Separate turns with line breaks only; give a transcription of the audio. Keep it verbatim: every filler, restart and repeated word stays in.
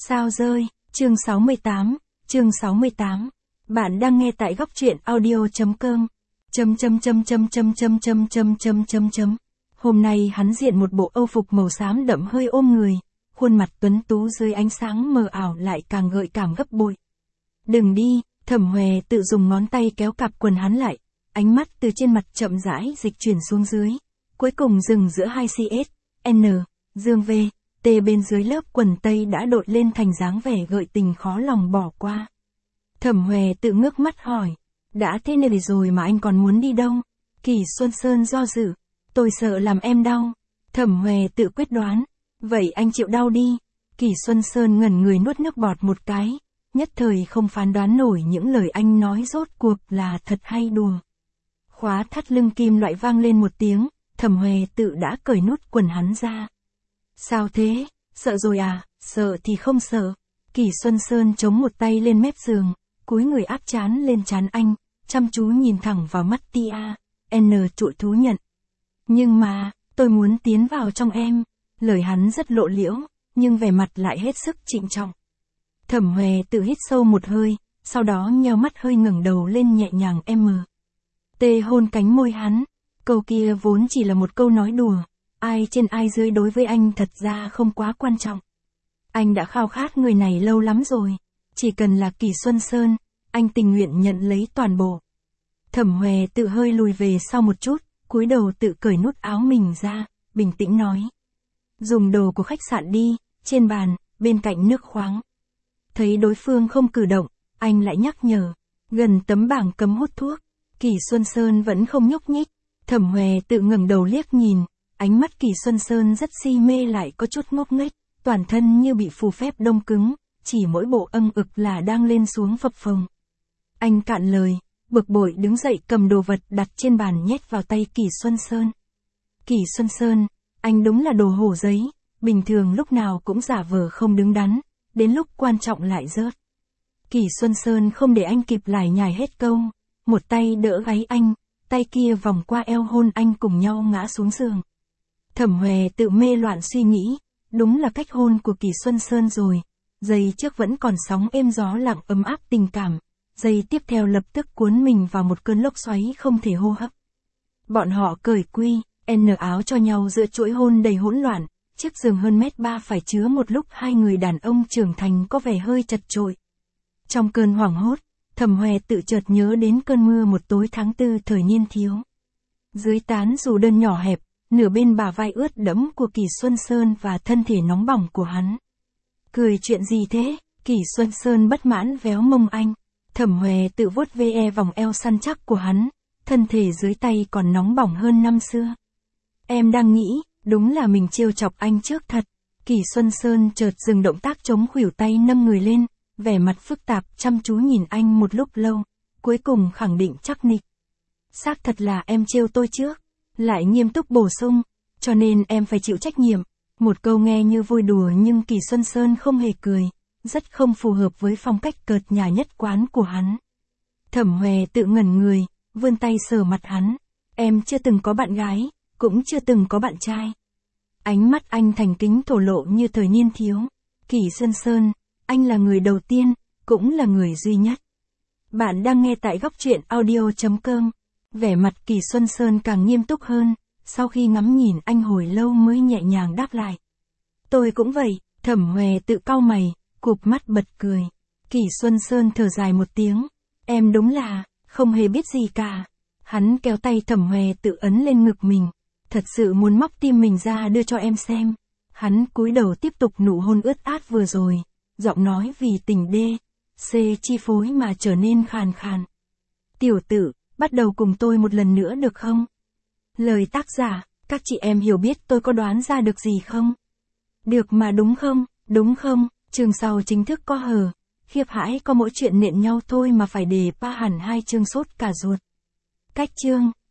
Sao rơi, chương sáu mươi tám, chương sáu mươi tám. Bạn đang nghe tại góc truyện audio.com. Chấm chấm chấm chấm chấm chấm chấm chấm chấm chấm chấm. Hôm nay hắn diện một bộ âu phục màu xám đậm hơi ôm người, khuôn mặt tuấn tú dưới ánh sáng mờ ảo lại càng gợi cảm gấp bội. Đừng đi, Thẩm Hòe tự dùng ngón tay kéo cặp quần hắn lại, ánh mắt từ trên mặt chậm rãi dịch chuyển xuống dưới, cuối cùng dừng giữa hai xê ét, N, dương V, T bên dưới lớp quần tây đã đội lên thành dáng vẻ gợi tình khó lòng bỏ qua. Thẩm Hòe tự ngước mắt hỏi, đã thế này rồi mà anh còn muốn đi đâu? Kỷ Xuân Sơn do dự, tôi sợ làm em đau. Thẩm Hòe tự quyết đoán, vậy anh chịu đau đi. Kỷ Xuân Sơn ngẩn người nuốt nước bọt một cái, nhất thời không phán đoán nổi những lời anh nói rốt cuộc là thật hay đùa. Khóa thắt lưng kim loại vang lên một tiếng, Thẩm Hòe tự đã cởi nút quần hắn ra. Sao thế, sợ rồi à? Sợ thì không sợ. Kỷ Xuân Sơn chống một tay lên mép giường, cúi người áp trán lên trán anh, chăm chú nhìn thẳng vào mắt Tia, N trụi thú nhận. Nhưng mà, tôi muốn tiến vào trong em. Lời hắn rất lộ liễu, nhưng vẻ mặt lại hết sức trịnh trọng. Thẩm Hòe tự hít sâu một hơi, sau đó nheo mắt hơi ngẩng đầu lên nhẹ nhàng em mờ. Tê hôn cánh môi hắn, câu kia vốn chỉ là một câu nói đùa, ai trên ai dưới đối với anh thật ra không quá quan trọng. Anh đã khao khát người này lâu lắm rồi, chỉ cần là Kỷ Xuân Sơn, anh tình nguyện nhận lấy toàn bộ. Thẩm Hòe tự hơi lùi về sau một chút, cúi đầu tự cởi nút áo mình ra, bình tĩnh nói. Dùng đồ của khách sạn đi, trên bàn, bên cạnh nước khoáng. Thấy đối phương không cử động, anh lại nhắc nhở, gần tấm bảng cấm hút thuốc. Kỷ Xuân Sơn vẫn không nhúc nhích, Thẩm Hòe tự ngẩng đầu liếc nhìn, ánh mắt Kỷ Xuân Sơn rất si mê lại có chút ngốc nghếch, toàn thân như bị phù phép đông cứng, chỉ mỗi bộ âng ực là đang lên xuống phập phồng. Anh cạn lời, bực bội đứng dậy cầm đồ vật đặt trên bàn nhét vào tay Kỷ Xuân Sơn. Kỷ Xuân Sơn, anh đúng là đồ hổ giấy, bình thường lúc nào cũng giả vờ không đứng đắn, đến lúc quan trọng lại rớt. Kỷ Xuân Sơn không để anh kịp lải nhải hết câu, một tay đỡ gáy anh, tay kia vòng qua eo hôn anh cùng nhau ngã xuống giường. Thẩm Hòe tự mê loạn suy nghĩ, đúng là cách hôn của Kỷ Xuân Sơn rồi, giây trước vẫn còn sóng êm gió lặng ấm áp tình cảm, giây tiếp theo lập tức cuốn mình vào một cơn lốc xoáy không thể hô hấp. Bọn họ cởi quy, N áo cho nhau giữa chuỗi hôn đầy hỗn loạn, chiếc giường hơn mét ba phải chứa một lúc hai người đàn ông trưởng thành có vẻ hơi chật chội. Trong cơn hoảng hốt, Thẩm Hòe tự chợt nhớ đến cơn mưa một tối tháng tư thời niên thiếu. Dưới tán dù đơn nhỏ hẹp, nửa bên bả vai ướt đẫm của Kỷ Xuân Sơn và thân thể nóng bỏng của hắn. Cười chuyện gì thế? Kỷ Xuân Sơn bất mãn véo mông anh. Thẩm Hòe tự vuốt ve vòng eo săn chắc của hắn, thân thể dưới tay còn nóng bỏng hơn năm xưa. Em đang nghĩ, đúng là mình trêu chọc anh trước thật. Kỷ Xuân Sơn chợt dừng động tác chống khuỷu tay nâng người lên, vẻ mặt phức tạp chăm chú nhìn anh một lúc lâu, cuối cùng khẳng định chắc nịch. Xác thật là em trêu tôi trước. Lại nghiêm túc bổ sung, cho nên em phải chịu trách nhiệm. Một câu nghe như vui đùa nhưng Kỷ Xuân Sơn không hề cười, rất không phù hợp với phong cách cợt nhả nhất quán của hắn. Thẩm Hòe tự ngẩn người, vươn tay sờ mặt hắn. Em chưa từng có bạn gái, cũng chưa từng có bạn trai. Ánh mắt anh thành kính thổ lộ như thời niên thiếu. Kỷ Xuân Sơn, anh là người đầu tiên, cũng là người duy nhất. Bạn đang nghe tại góc truyện audio.com. Vẻ mặt Kỷ Xuân Sơn càng nghiêm túc hơn, sau khi ngắm nhìn anh hồi lâu mới nhẹ nhàng đáp lại. Tôi cũng vậy. Thẩm Hòe tự cau mày, cụp mắt bật cười. Kỷ Xuân Sơn thở dài một tiếng. Em đúng là, không hề biết gì cả. Hắn kéo tay Thẩm Hòe tự ấn lên ngực mình. Thật sự muốn móc tim mình ra đưa cho em xem. Hắn cúi đầu tiếp tục nụ hôn ướt át vừa rồi. Giọng nói vì tình đê, C chi phối mà trở nên khàn khàn. Tiểu tử, bắt đầu cùng tôi một lần nữa được không? Lời tác giả, các chị em hiểu biết tôi có đoán ra được gì không? Được mà đúng không, đúng không? Chương sau chính thức có hờ, khiếp hãi có mỗi chuyện nện nhau thôi mà phải đề pa hẳn hai chương sốt cả ruột. Cách chương.